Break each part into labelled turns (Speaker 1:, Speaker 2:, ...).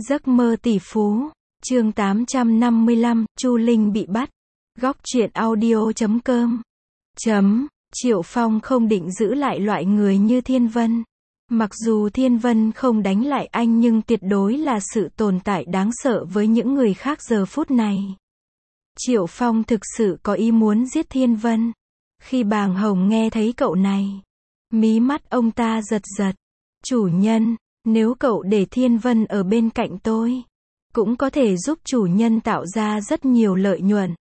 Speaker 1: Giấc mơ tỷ phú. Chương 855, Chu Linh bị bắt. Góc truyện audio.com. Triệu Phong không định giữ lại loại người như Thiên Vân. Mặc dù Thiên Vân không đánh lại anh nhưng tuyệt đối là sự tồn tại đáng sợ với những người khác giờ phút này. Triệu Phong thực sự có ý muốn giết Thiên Vân. Khi Bàng Hồng nghe thấy cậu này, mí mắt ông ta giật giật. Chủ nhân, nếu cậu để Thiên Vân ở bên cạnh tôi, cũng có thể giúp chủ nhân tạo ra rất nhiều lợi nhuận.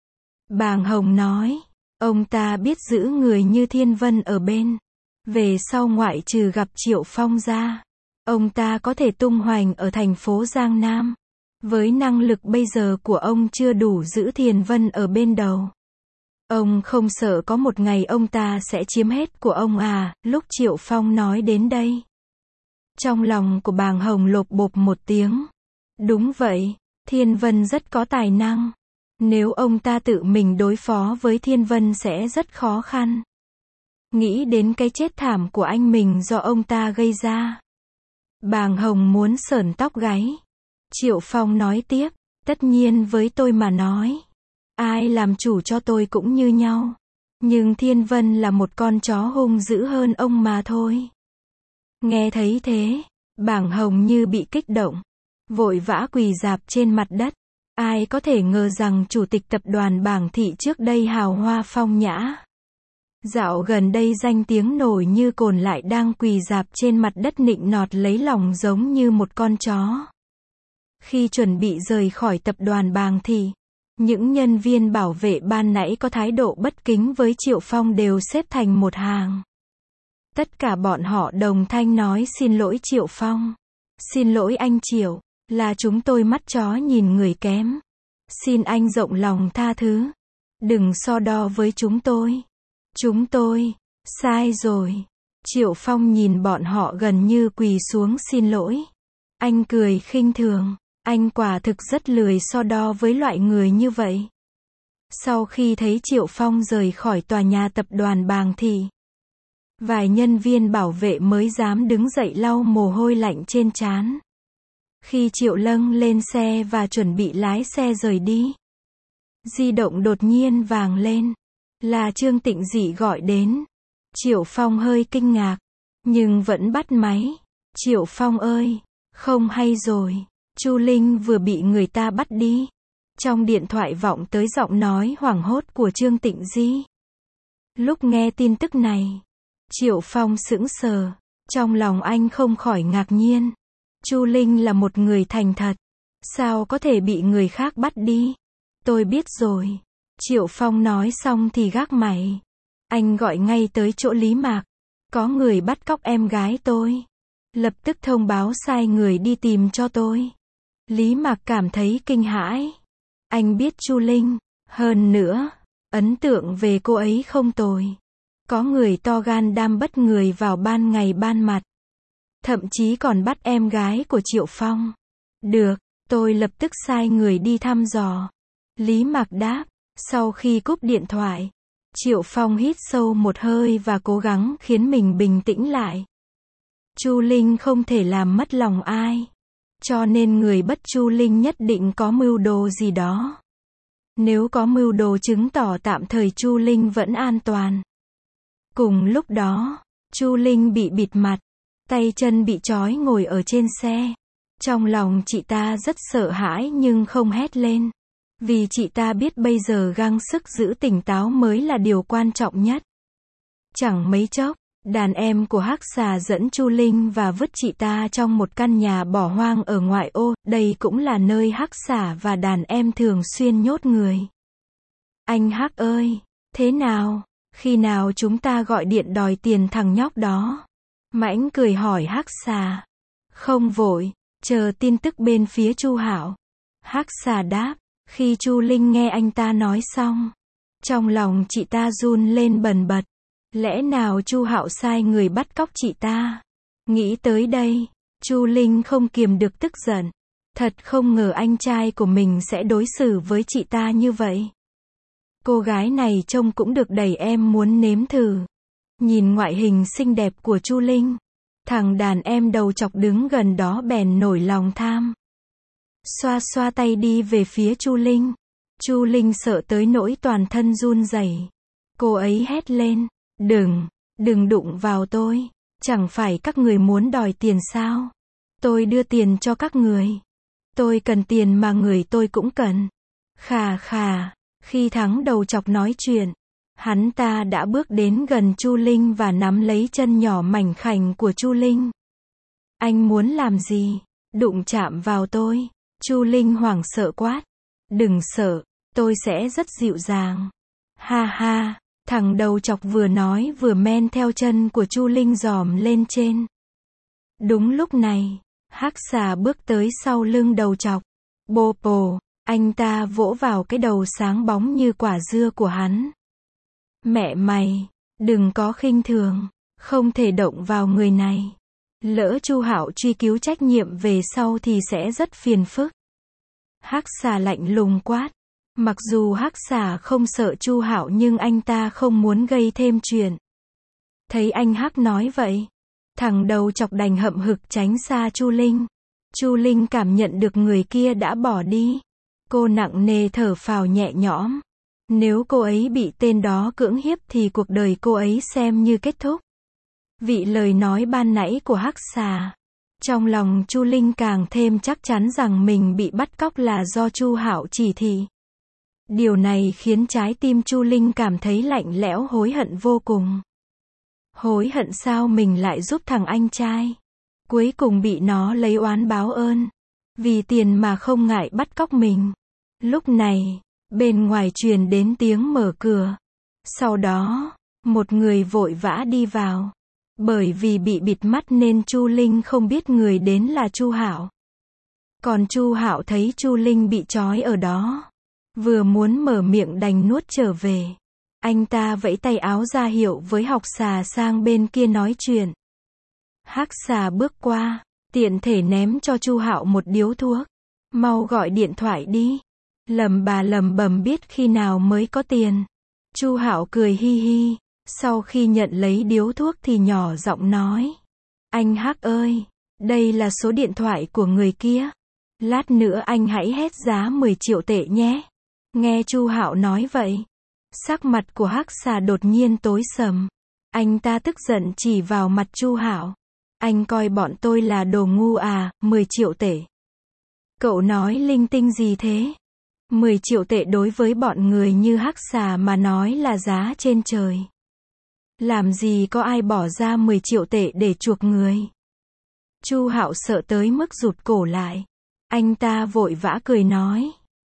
Speaker 1: Bàng Hồng nói, ông ta biết giữ người như Thiên Vân ở bên. Về sau ngoại trừ gặp Triệu Phong ra, ông ta có thể tung hoành ở thành phố Giang Nam. Với năng lực bây giờ của ông chưa đủ giữ Thiên Vân ở bên đầu. Ông không sợ có một ngày ông ta sẽ chiếm hết của ông à? Lúc Triệu Phong nói đến đây, trong lòng của Bàng Hồng lộp bộp một tiếng. Đúng vậy, Thiên Vân rất có tài năng. Nếu ông ta tự mình đối phó với Thiên Vân sẽ rất khó khăn. Nghĩ đến cái chết thảm của anh mình do ông ta gây ra, Bàng Hồng muốn sởn tóc gáy. Triệu Phong nói tiếp, tất nhiên với tôi mà nói, ai làm chủ cho tôi cũng như nhau. Nhưng Thiên Vân là một con chó hung dữ hơn ông mà thôi. Nghe thấy thế, Bàng Hồng như bị kích động, vội vã quỳ rạp trên mặt đất. Ai có thể ngờ rằng chủ tịch tập đoàn Bàng Thị trước đây hào hoa phong nhã, dạo gần đây danh tiếng nổi như cồn lại đang quỳ rạp trên mặt đất nịnh nọt lấy lòng giống như một con chó. Khi chuẩn bị rời khỏi tập đoàn Bàng Thị, những nhân viên bảo vệ ban nãy có thái độ bất kính với Triệu Phong đều xếp thành một hàng. Tất cả bọn họ đồng thanh nói xin lỗi Triệu Phong. Xin lỗi anh Triệu, là chúng tôi mắt chó nhìn người kém. Xin anh rộng lòng tha thứ. Đừng so đo với chúng tôi. Chúng tôi, sai rồi. Triệu Phong nhìn bọn họ gần như quỳ xuống xin lỗi. Anh cười khinh thường. Anh quả thực rất lười so đo với loại người như vậy. Sau khi thấy Triệu Phong rời khỏi tòa nhà tập đoàn Bàng Thị, vài nhân viên bảo vệ mới dám đứng dậy lau mồ hôi lạnh trên trán. Khi Triệu Lâng lên xe và chuẩn bị lái xe rời đi, di động đột nhiên vang lên. Là Trương Tịnh Dị gọi đến. Triệu Phong hơi kinh ngạc, nhưng vẫn bắt máy. Triệu Phong ơi, không hay rồi. Chu Linh vừa bị người ta bắt đi. Trong điện thoại vọng tới giọng nói hoảng hốt của Trương Tịnh Di. Lúc nghe tin tức này, Triệu Phong sững sờ. Trong lòng anh không khỏi ngạc nhiên. Chu Linh là một người thành thật, sao có thể bị người khác bắt đi? Tôi biết rồi. Triệu Phong nói xong thì gác mày. Anh gọi ngay tới chỗ Lý Mạc. Có người bắt cóc em gái tôi. Lập tức thông báo sai người đi tìm cho tôi. Lý Mạc cảm thấy kinh hãi. Anh biết Chu Linh, hơn nữa, ấn tượng về cô ấy không tồi. Có người to gan đam bắt người vào ban ngày ban mặt. Thậm chí còn bắt em gái của Triệu Phong. Được, tôi lập tức sai người đi thăm dò. Lý Mạc đáp. Sau khi cúp điện thoại, Triệu Phong hít sâu một hơi và cố gắng khiến mình bình tĩnh lại. Chu Linh không thể làm mất lòng ai. Cho nên người bắt Chu Linh nhất định có mưu đồ gì đó. Nếu có mưu đồ chứng tỏ tạm thời Chu Linh vẫn an toàn. Cùng lúc đó, Chu Linh bị bịt mặt, tay chân bị trói ngồi ở trên xe. Trong lòng chị ta rất sợ hãi nhưng không hét lên. Vì chị ta biết bây giờ gắng sức giữ tỉnh táo mới là điều quan trọng nhất. Chẳng mấy chốc, đàn em của Hắc Xà dẫn Chu Linh và vứt chị ta trong một căn nhà bỏ hoang ở ngoại ô. Đây cũng là nơi Hắc Xà và đàn em thường xuyên nhốt người. Anh Hắc ơi, thế nào? Khi nào chúng ta gọi điện đòi tiền thằng nhóc đó? Mãnh cười hỏi Hắc Xà. Không vội, chờ tin tức bên phía Chu Hạo. Hắc Xà đáp. Khi Chu Linh nghe anh ta nói xong, trong lòng chị ta run lên bần bật. Lẽ nào Chu Hạo sai người bắt cóc chị ta? Nghĩ tới đây, Chu Linh không kiềm được tức giận. Thật không ngờ anh trai của mình sẽ đối xử với chị ta như vậy. Cô gái này trông cũng được đầy, em muốn nếm thử. Nhìn ngoại hình xinh đẹp của Chu Linh, thằng đàn em đầu chọc đứng gần đó bèn nổi lòng tham. xoa xoa tay đi về phía Chu Linh. Chu Linh sợ tới nỗi toàn thân run rẩy. Cô ấy hét lên, đừng đụng vào tôi, chẳng phải các người muốn đòi tiền sao? Tôi đưa tiền cho các người. Tôi cần tiền mà người tôi cũng cần. Khà khà, khi thắng đầu chọc nói chuyện, hắn ta đã bước đến gần Chu Linh và nắm lấy chân nhỏ mảnh khảnh của Chu Linh. Anh muốn làm gì? Đụng chạm vào tôi. Chu Linh hoảng sợ quát. Đừng sợ, tôi sẽ rất dịu dàng. Ha ha, thằng đầu chọc vừa nói vừa men theo chân của Chu Linh dòm lên trên. Đúng lúc này, Hắc Xà bước tới sau lưng đầu chọc. Bô bồ, anh ta vỗ vào cái đầu sáng bóng như quả dưa của hắn. Mẹ mày, đừng có khinh thường, không thể động vào người này. Lỡ Chu Hạo truy cứu trách nhiệm về sau thì sẽ rất phiền phức. Hắc Xà lạnh lùng quát. Mặc dù Hắc Xà không sợ Chu Hạo nhưng anh ta không muốn gây thêm chuyện. Thấy anh Hắc nói vậy, thằng đầu chọc đành hậm hực tránh xa Chu Linh. Chu Linh cảm nhận được người kia đã bỏ đi. Cô nặng nề thở phào nhẹ nhõm. Nếu cô ấy bị tên đó cưỡng hiếp thì cuộc đời cô ấy xem như kết thúc. Vị lời nói ban nãy của Hắc Xà. Trong lòng Chu Linh càng thêm chắc chắn rằng mình bị bắt cóc là do Chu Hạo chỉ thị. Điều này khiến trái tim Chu Linh cảm thấy lạnh lẽo, hối hận vô cùng. Hối hận sao mình lại giúp thằng anh trai. Cuối cùng bị nó lấy oán báo ơn. Vì tiền mà không ngại bắt cóc mình. Lúc này, bên ngoài truyền đến tiếng mở cửa. Sau đó, một người vội vã đi vào. Bởi vì bị bịt mắt nên Chu Linh không biết người đến là Chu Hạo. Còn Chu Hạo thấy Chu Linh bị trói ở đó, vừa muốn mở miệng đành nuốt trở về. Anh ta vẫy tay áo ra hiệu với Học Xà sang bên kia nói chuyện. Hắc Xà bước qua, tiện thể ném cho Chu Hạo một điếu thuốc. Mau gọi điện thoại đi. Lầm bầm biết khi nào mới có tiền. Chu Hạo cười hi hi. Sau khi nhận lấy điếu thuốc thì nhỏ giọng nói. Anh Hắc ơi, đây là số điện thoại của người kia. Lát nữa anh hãy hét giá 10 triệu tệ nhé. Nghe Chu Hạo nói vậy, sắc mặt của Hắc Xà đột nhiên tối sầm. Anh ta tức giận chỉ vào mặt Chu Hạo. Anh coi bọn tôi là đồ ngu à, 10 triệu tệ. Cậu nói linh tinh gì thế? 10 triệu tệ đối với bọn người như Hắc Xà mà nói là giá trên trời. Làm gì có ai bỏ ra 10 triệu tệ để chuộc người. Chu Hạo sợ tới mức rụt cổ lại. Anh ta vội vã cười nói.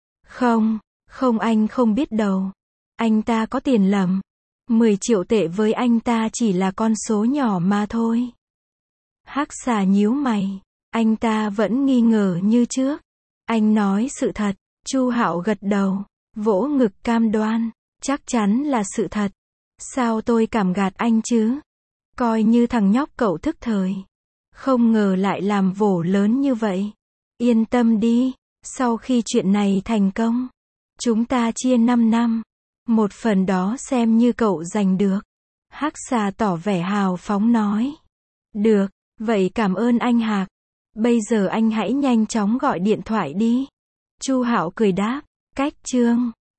Speaker 1: Không anh không biết đâu. Anh ta có tiền lầm. 10 triệu tệ với anh ta chỉ là con số nhỏ mà thôi. Hắc Xà nhíu mày. Anh ta vẫn nghi ngờ như trước. Anh nói sự thật. Chu Hạo gật đầu, vỗ ngực cam đoan. Chắc chắn là sự thật. Sao tôi cảm gạt anh chứ? Coi như thằng nhóc cậu thức thời. Không ngờ lại làm vổ lớn như vậy. Yên tâm đi, sau khi chuyện này thành công, chúng ta chia 5 năm. Một phần đó xem như cậu giành được. Hắc Xà tỏ vẻ hào phóng nói. Được, vậy cảm ơn anh Hạc. Bây giờ anh hãy nhanh chóng gọi điện thoại đi. Chu Hạo cười đáp. Cách chương